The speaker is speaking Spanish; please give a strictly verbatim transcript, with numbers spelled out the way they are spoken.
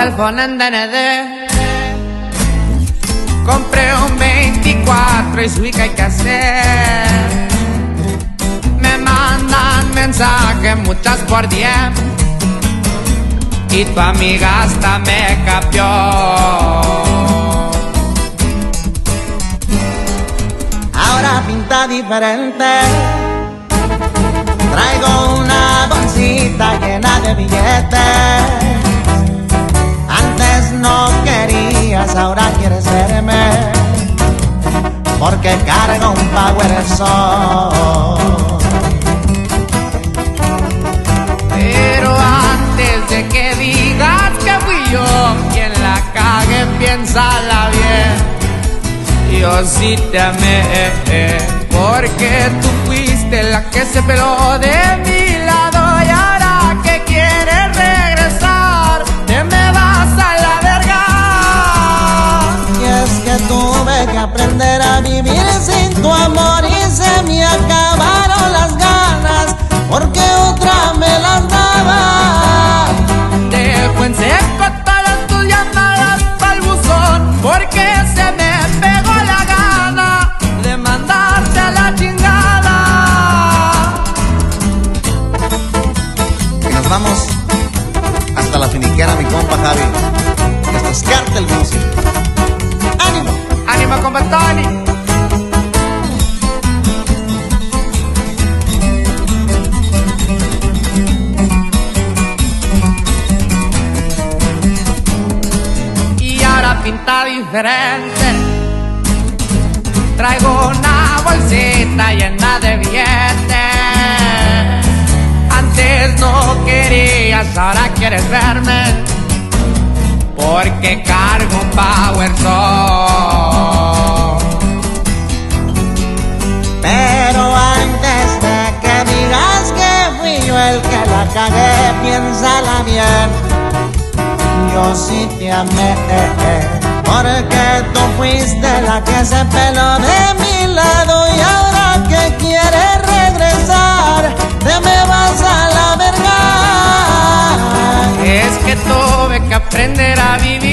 iPhone en D N D. Compré un veinticuatro y su hija hay que hacer. Me mandan mensajes muchas por D M y tu amiga hasta me capió. Ahora pinta diferente. Traigo una bolsita llena de billetes. Antes no querías, ahora quieres verme, porque cargo un Power Soul. Pero antes de que digas que fui yo quien la cague, piénsala bien. Yo sí te amé, porque tú fuiste la que se peló de mi lado. Y ahora que quieres regresar, te me vas a la verga. Y es que tuve que aprender a vivir sin tu amor y se me acabaron las ganas, porque otra me las daba. Dejo en seco todas tus llamadas pa'l buzón, porque se me pegó la gana de mandarte a la chingada. Y nos vamos hasta la finiquera, mi compa Javi. Esto es Cartel Music. ¡Ánimo! ¡Ánimo, compa Tony! Y ahora pinta diferente. Traigo una bolsita llena de billetes. Antes no querías, ahora quieres verme, porque cargo un Power Soul. Pero antes de que digas que fui yo el que la cagué, piénsala bien. Yo sí te amé, porque tú fuiste la que se peló de mi lado. Y ahora que quieres regresar, te me vas a la verga. Es que tuve que aprender a vivir